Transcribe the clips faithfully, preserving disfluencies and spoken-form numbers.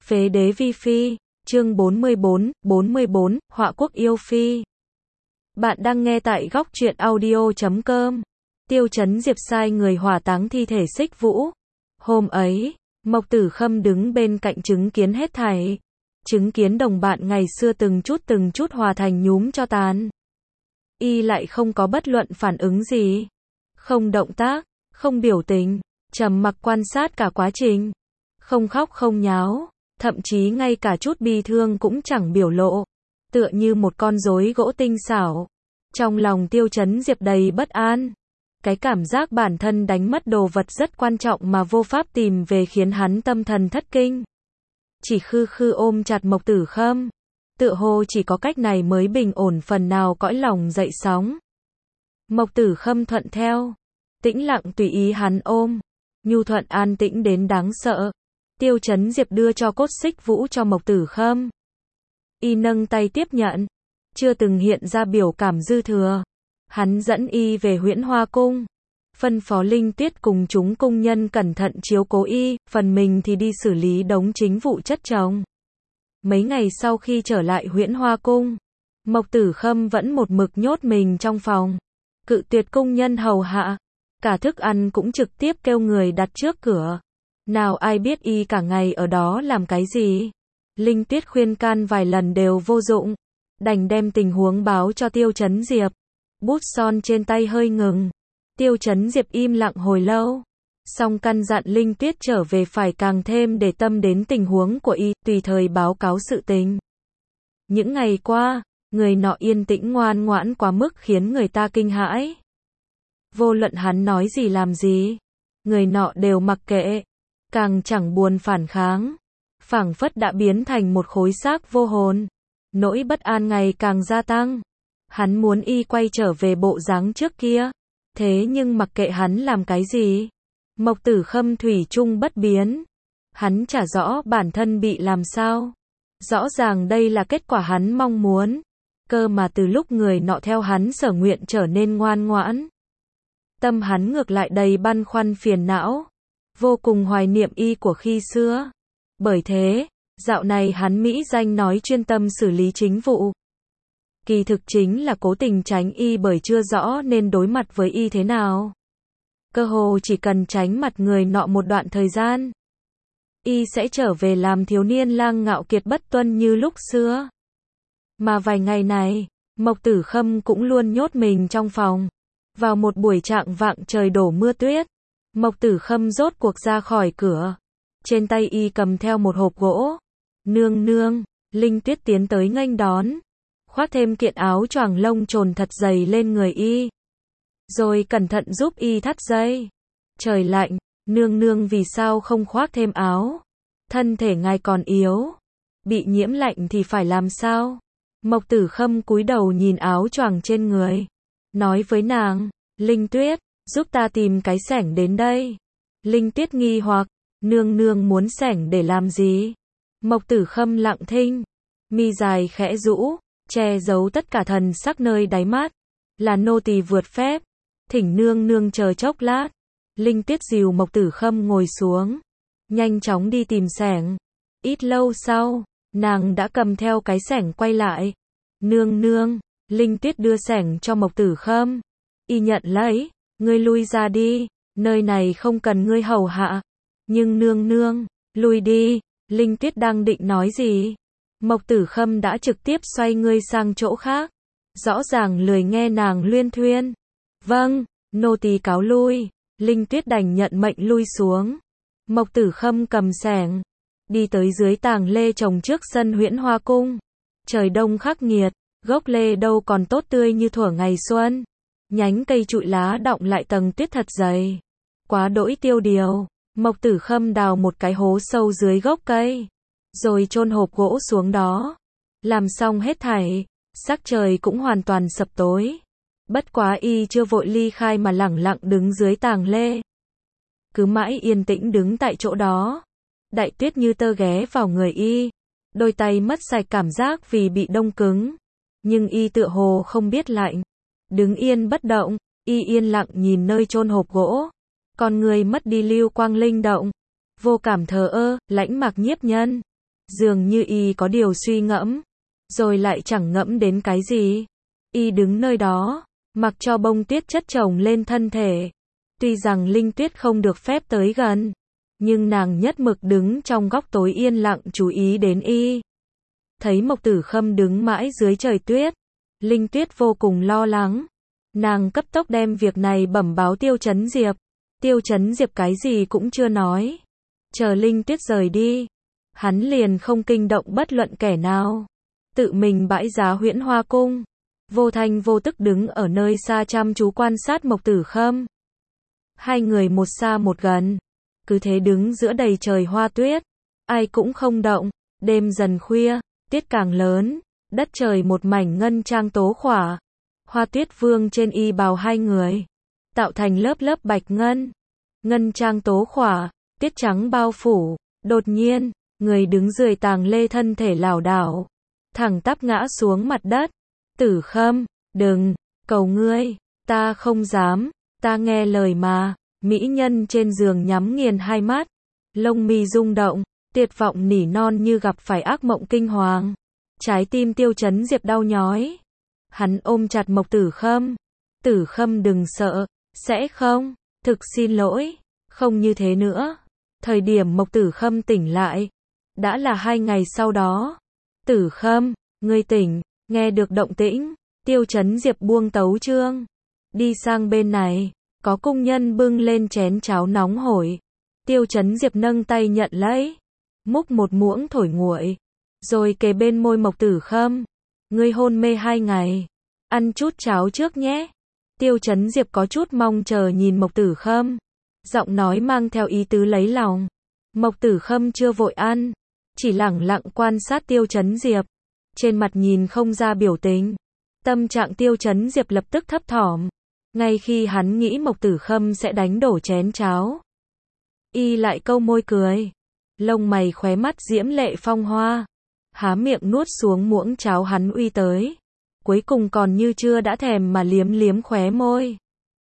Phế đế vi phi, chương bốn mươi bốn, bốn mươi bốn, Họa quốc yêu phi. Bạn đang nghe tại góc truyện audio chấm com. Tiêu Chấn Diệp sai người hỏa táng thi thể Xích Vũ. Hôm ấy, Mộc Tử Khâm đứng bên cạnh chứng kiến hết thảy. Chứng kiến đồng bạn ngày xưa từng chút từng chút hòa thành nhúm cho tàn. Y lại không có bất luận phản ứng gì. Không động tác, không biểu tình, trầm mặc quan sát cả quá trình. Không khóc không nháo, thậm chí ngay cả chút bi thương cũng chẳng biểu lộ. Tựa như một con rối gỗ tinh xảo. Trong lòng Tiêu Chấn Diệp đầy bất an. Cái cảm giác bản thân đánh mất đồ vật rất quan trọng mà vô pháp tìm về khiến hắn tâm thần thất kinh. Chỉ khư khư ôm chặt Mộc Tử Khâm. Tựa hồ chỉ có cách này mới bình ổn phần nào cõi lòng dậy sóng. Mộc Tử Khâm thuận theo. Tĩnh lặng tùy ý hắn ôm. Nhu thuận an tĩnh đến đáng sợ. Tiêu Chấn Diệp đưa cho cốt Xích Vũ cho Mộc Tử Khâm. Y nâng tay tiếp nhận. Chưa từng hiện ra biểu cảm dư thừa. Hắn dẫn y về Huyễn Hoa Cung. Phân phó Linh Tuyết cùng chúng cung nhân cẩn thận chiếu cố y, phần mình thì đi xử lý đống chính vụ chất chồng. Mấy ngày sau khi trở lại Huyễn Hoa Cung, Mộc Tử Khâm vẫn một mực nhốt mình trong phòng. Cự tuyệt cung nhân hầu hạ. Cả thức ăn cũng trực tiếp kêu người đặt trước cửa. Nào ai biết y cả ngày ở đó làm cái gì. Linh Tuyết khuyên can vài lần đều vô dụng. Đành đem tình huống báo cho Tiêu Chấn Diệp. Bút son trên tay hơi ngừng. Tiêu Chấn Diệp im lặng hồi lâu. Xong căn dặn Linh Tuyết trở về phải càng thêm để tâm đến tình huống của y, tùy thời báo cáo sự tình. Những ngày qua, người nọ yên tĩnh ngoan ngoãn quá mức khiến người ta kinh hãi. Vô luận hắn nói gì làm gì, người nọ đều mặc kệ. Càng chẳng buồn phản kháng. Phảng phất đã biến thành một khối xác vô hồn. Nỗi bất an ngày càng gia tăng. Hắn muốn y quay trở về bộ dáng trước kia. Thế nhưng mặc kệ hắn làm cái gì, Mộc Tử Khâm thủy chung bất biến. Hắn chả rõ bản thân bị làm sao. Rõ ràng đây là kết quả hắn mong muốn. Cơ mà từ lúc người nọ theo hắn sở nguyện trở nên ngoan ngoãn. Tâm hắn ngược lại đầy băn khoăn phiền não. Vô cùng hoài niệm y của khi xưa. Bởi thế, dạo này hắn mỹ danh nói chuyên tâm xử lý chính vụ. Kỳ thực chính là cố tình tránh y bởi chưa rõ nên đối mặt với y thế nào. Cơ hồ chỉ cần tránh mặt người nọ một đoạn thời gian, y sẽ trở về làm thiếu niên lang ngạo kiệt bất tuân như lúc xưa. Mà vài ngày này, Mộc Tử Khâm cũng luôn nhốt mình trong phòng. Vào một buổi trạng vạng trời đổ mưa tuyết, Mộc Tử Khâm rốt cuộc ra khỏi cửa. Trên tay y cầm theo một hộp gỗ. Nương nương, Linh Tuyết tiến tới nghênh đón. Khoác thêm kiện áo choàng lông trồn thật dày lên người y. Rồi cẩn thận giúp y thắt dây. Trời lạnh, nương nương vì sao không khoác thêm áo? Thân thể ngài còn yếu. Bị nhiễm lạnh thì phải làm sao? Mộc Tử Khâm cúi đầu nhìn áo choàng trên người. Nói với nàng, Linh Tuyết, giúp ta tìm cái xẻng đến đây. Linh Tuyết nghi hoặc, nương nương muốn xẻng để làm gì? Mộc Tử Khâm lặng thinh. Mi dài khẽ rũ, che giấu tất cả thần sắc nơi đáy mắt. Là nô tỳ vượt phép. Thỉnh nương nương chờ chốc lát. Linh Tuyết dìu Mộc Tử Khâm ngồi xuống. Nhanh chóng đi tìm xẻng. Ít lâu sau, nàng đã cầm theo cái xẻng quay lại. Nương nương, Linh Tuyết đưa xẻng cho Mộc Tử Khâm. Y nhận lấy, ngươi lui ra đi, nơi này không cần ngươi hầu hạ. Nhưng nương nương, lui đi, Linh Tuyết đang định nói gì? Mộc Tử Khâm đã trực tiếp xoay ngươi sang chỗ khác. Rõ ràng lười nghe nàng luyên thuyên. Vâng, nô tỳ cáo lui. Linh Tuyết đành nhận mệnh lui xuống. Mộc Tử Khâm cầm xẻng, đi tới dưới tàng lê trồng trước sân Huyễn Hoa Cung. Trời đông khắc nghiệt, gốc lê đâu còn tốt tươi như thuở ngày xuân. Nhánh cây trụi lá đọng lại tầng tuyết thật dày. Quá đỗi tiêu điều, Mộc Tử Khâm đào một cái hố sâu dưới gốc cây. Rồi chôn hộp gỗ xuống đó. Làm xong hết thảy, sắc trời cũng hoàn toàn sập tối. Bất quá y chưa vội ly khai mà lẳng lặng đứng dưới tàng lê. Cứ mãi yên tĩnh đứng tại chỗ đó. Đại tuyết như tơ ghé vào người y. Đôi tay mất sạch cảm giác vì bị đông cứng. Nhưng y tựa hồ không biết lạnh. Đứng yên bất động, y yên lặng nhìn nơi chôn hộp gỗ. Con người mất đi lưu quang linh động. Vô cảm thờ ơ, lãnh mặc nhiếp nhân. Dường như y có điều suy ngẫm, rồi lại chẳng ngẫm đến cái gì. Y đứng nơi đó, mặc cho bông tuyết chất chồng lên thân thể. Tuy rằng Linh Tuyết không được phép tới gần, nhưng nàng nhất mực đứng trong góc tối yên lặng chú ý đến y. Thấy Mộc Tử Khâm đứng mãi dưới trời tuyết, Linh Tuyết vô cùng lo lắng. Nàng cấp tốc đem việc này bẩm báo Tiêu Chấn Diệp. Tiêu Chấn Diệp cái gì cũng chưa nói. Chờ Linh Tuyết rời đi, hắn liền không kinh động bất luận kẻ nào. Tự mình bãi giá Huyễn Hoa Cung, vô thanh vô tức đứng ở nơi xa chăm chú quan sát Mộc Tử Khâm. Hai người một xa một gần, cứ thế đứng giữa đầy trời hoa tuyết, ai cũng không động. Đêm dần khuya, tuyết càng lớn, đất trời một mảnh ngân trang tố khỏa. Hoa tuyết vương trên y bào hai người, tạo thành lớp lớp bạch ngân. Ngân trang tố khỏa, tuyết trắng bao phủ. Đột nhiên, người đứng dưới tàng lê thân thể lảo đảo, thẳng tắp ngã xuống mặt đất. Tử Khâm, đừng, cầu ngươi, ta không dám, ta nghe lời mà. Mỹ nhân trên giường nhắm nghiền hai mắt, lông mi rung động, tuyệt vọng nỉ non như gặp phải ác mộng kinh hoàng. Trái tim Tiêu Chấn Diệp đau nhói. Hắn ôm chặt Mộc Tử Khâm. Tử Khâm đừng sợ, sẽ không, thực xin lỗi, không như thế nữa. Thời điểm Mộc Tử Khâm tỉnh lại, đã là hai ngày sau đó. Tử Khâm, ngươi tỉnh, nghe được động tĩnh, Tiêu Chấn Diệp buông tấu chương. Đi sang bên này, có cung nhân bưng lên chén cháo nóng hổi. Tiêu Chấn Diệp nâng tay nhận lấy, múc một muỗng thổi nguội, rồi kề bên môi Mộc Tử Khâm. Ngươi hôn mê hai ngày, ăn chút cháo trước nhé. Tiêu Chấn Diệp có chút mong chờ nhìn Mộc Tử Khâm, giọng nói mang theo ý tứ lấy lòng. Mộc Tử Khâm chưa vội ăn, chỉ lẳng lặng quan sát Tiêu Chấn Diệp, trên mặt nhìn không ra biểu tình. Tâm trạng Tiêu Chấn Diệp lập tức thấp thỏm, ngay khi hắn nghĩ Mộc Tử Khâm sẽ đánh đổ chén cháo, y lại câu môi cười, lông mày khóe mắt diễm lệ phong hoa, há miệng nuốt xuống muỗng cháo hắn uy tới, cuối cùng còn như chưa đã thèm mà liếm liếm khóe môi.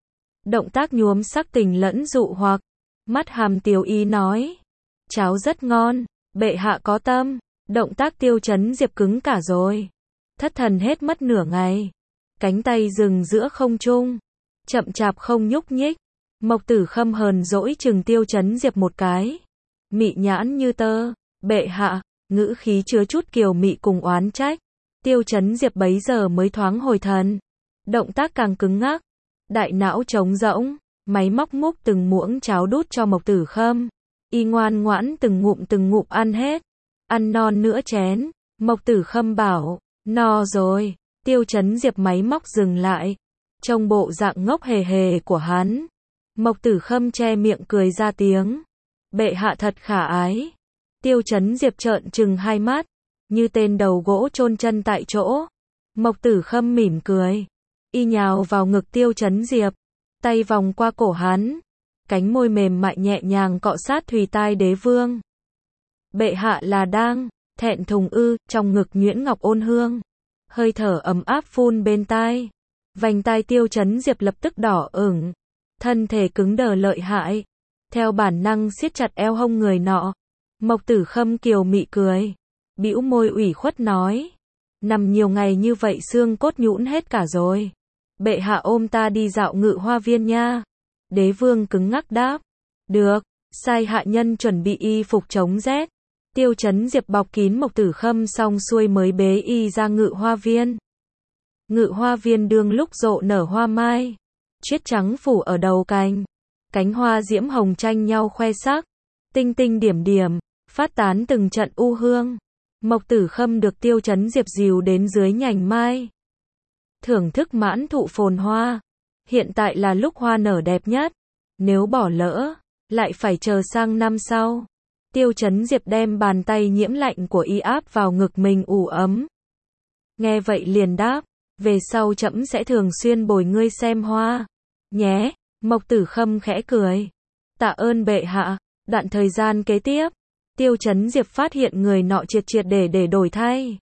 Động tác nhuốm sắc tình lẫn dụ hoặc, mắt hàm tiếu ý nói, cháo rất ngon, bệ hạ có tâm. Động tác Tiêu Chấn Diệp cứng cả rồi, thất thần hết mất nửa ngày, cánh tay dừng giữa không trung, chậm chạp không nhúc nhích. Mộc Tử Khâm hờn dỗi chừng Tiêu Chấn Diệp một cái, mị nhãn như tơ, bệ hạ, ngữ khí chứa chút kiều mị cùng oán trách. Tiêu Chấn Diệp bấy giờ mới thoáng hồi thần, động tác càng cứng ngắc, đại não trống rỗng, máy móc múc từng muỗng cháo đút cho Mộc Tử Khâm, y ngoan ngoãn từng ngụm từng ngụm ăn hết, ăn non nửa chén. Mộc Tử Khâm bảo, no rồi. Tiêu Chấn Diệp máy móc dừng lại, trông bộ dạng ngốc hề hề của hắn. Mộc Tử Khâm che miệng cười ra tiếng, bệ hạ thật khả ái. Tiêu Chấn Diệp trợn trừng hai mắt, như tên đầu gỗ chôn chân tại chỗ. Mộc Tử Khâm mỉm cười, y nhào vào ngực Tiêu Chấn Diệp, tay vòng qua cổ hắn, cánh môi mềm mại nhẹ nhàng cọ sát thùy tai đế vương. Bệ hạ là đang thẹn thùng ư? Trong ngực nhuyễn ngọc ôn hương, hơi thở ấm áp phun bên tai, vành tai Tiêu Chấn Diệp lập tức đỏ ửng, thân thể cứng đờ lợi hại, theo bản năng siết chặt eo hông người nọ. Mộc Tử Khâm kiều mị cười, bĩu môi ủy khuất nói, nằm nhiều ngày như vậy xương cốt nhũn hết cả rồi, bệ hạ ôm ta đi dạo Ngự Hoa Viên nha. Đế vương cứng ngắc đáp, được, sai hạ nhân chuẩn bị y phục chống rét. Tiêu Chấn Diệp bọc kín Mộc Tử Khâm xong xuôi mới bế y ra Ngự Hoa Viên. Ngự Hoa Viên đương lúc rộ nở hoa mai, tuyết trắng phủ ở đầu cành, cánh hoa diễm hồng tranh nhau khoe sắc, tinh tinh điểm điểm, phát tán từng trận u hương. Mộc Tử Khâm được Tiêu Chấn Diệp dìu đến dưới nhành mai, thưởng thức mãn thụ phồn hoa. Hiện tại là lúc hoa nở đẹp nhất, nếu bỏ lỡ, lại phải chờ sang năm sau. Tiêu Chấn Diệp đem bàn tay nhiễm lạnh của y áp vào ngực mình ủ ấm. Nghe vậy liền đáp, về sau trẫm sẽ thường xuyên bồi ngươi xem hoa, nhé. Mộc Tử Khâm khẽ cười, tạ ơn bệ hạ. Đoạn thời gian kế tiếp, Tiêu Chấn Diệp phát hiện người nọ triệt triệt để để đổi thay.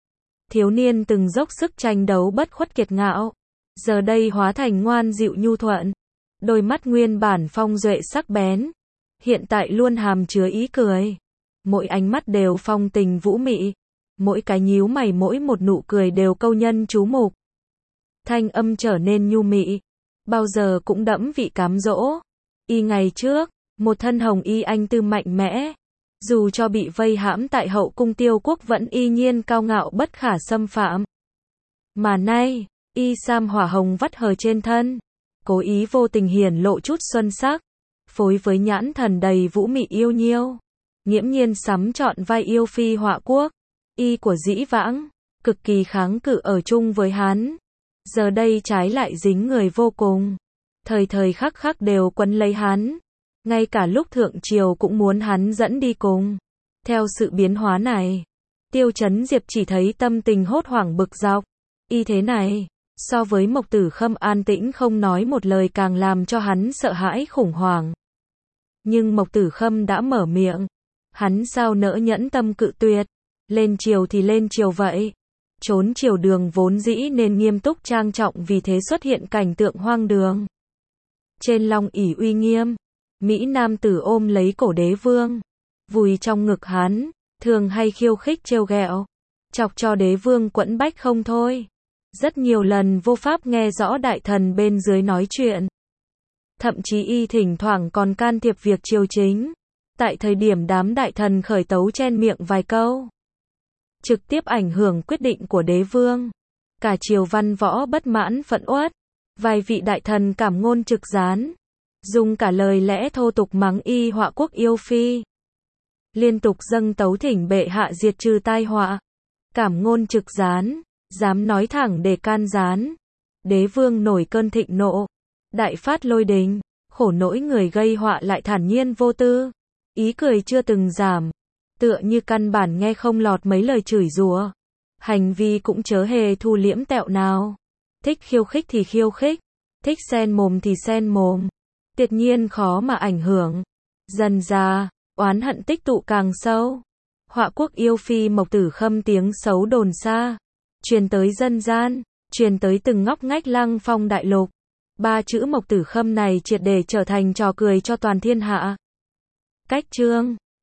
Thiếu niên từng dốc sức tranh đấu bất khuất kiệt ngạo, giờ đây hóa thành ngoan dịu nhu thuận, đôi mắt nguyên bản phong duệ sắc bén, hiện tại luôn hàm chứa ý cười. mỗi ánh mắt đều phong tình vũ mị, mỗi cái nhíu mày mỗi một nụ cười đều câu nhân chú mục. Thanh âm trở nên nhu mị, bao giờ cũng đẫm vị cám dỗ. Y ngày trước, một thân hồng y anh tư mạnh mẽ, dù cho bị vây hãm tại hậu cung Tiêu Quốc vẫn y nhiên cao ngạo bất khả xâm phạm. Mà nay, y sam hỏa hồng vắt hờ trên thân, cố ý vô tình hiển lộ chút xuân sắc, phối với nhãn thần đầy vũ mị yêu nhiêu, nghiễm nhiên sắm trọn vai yêu phi Họa Quốc. Y của dĩ vãng, cực kỳ kháng cự ở chung với hắn, giờ đây trái lại dính người vô cùng, thời thời khắc khắc đều quấn lấy hắn, ngay cả lúc thượng triều cũng muốn hắn dẫn đi cùng. Theo sự biến hóa này, Tiêu Chấn Diệp chỉ thấy tâm tình hốt hoảng bực dọc. Y thế này, so với Mộc Tử Khâm an tĩnh không nói một lời càng làm cho hắn sợ hãi khủng hoảng. Nhưng Mộc Tử Khâm đã mở miệng, hắn sao nỡ nhẫn tâm cự tuyệt, lên triều thì lên triều vậy. Trốn triều đường vốn dĩ nên nghiêm túc trang trọng vì thế xuất hiện cảnh tượng hoang đường. Trên long ỷ uy nghiêm, Mỹ nam tử ôm lấy cổ đế vương, vùi trong ngực hắn, thường hay khiêu khích trêu ghẹo, chọc cho đế vương quẫn bách không thôi. Rất nhiều lần vô pháp nghe rõ đại thần bên dưới nói chuyện. Thậm chí y thỉnh thoảng còn can thiệp việc triều chính. Tại thời điểm đám đại thần khởi tấu chen miệng vài câu, trực tiếp ảnh hưởng quyết định của đế vương. Cả triều văn võ bất mãn phẫn uất, vài vị đại thần cảm ngôn trực gián, dùng cả lời lẽ thô tục mắng y Họa Quốc yêu phi. Liên tục dâng tấu thỉnh bệ hạ diệt trừ tai họa. Cảm ngôn trực gián, dám nói thẳng để can gián. Đế vương nổi cơn thịnh nộ, đại phát lôi đình, khổ nỗi người gây họa lại thản nhiên vô tư, ý cười chưa từng giảm, tựa như căn bản nghe không lọt mấy lời chửi rủa. Hành vi cũng chớ hề thu liễm tẹo nào. Thích khiêu khích thì khiêu khích, thích xen mồm thì xen mồm, tuyệt nhiên khó mà ảnh hưởng. Dần dà, oán hận tích tụ càng sâu. Họa Quốc yêu phi Mộc Tử Khâm tiếng xấu đồn xa, truyền tới dân gian, truyền tới từng ngóc ngách Lăng Phong đại lục. Ba chữ Mộc Tử Khâm này triệt để trở thành trò cười cho toàn thiên hạ. Cách chương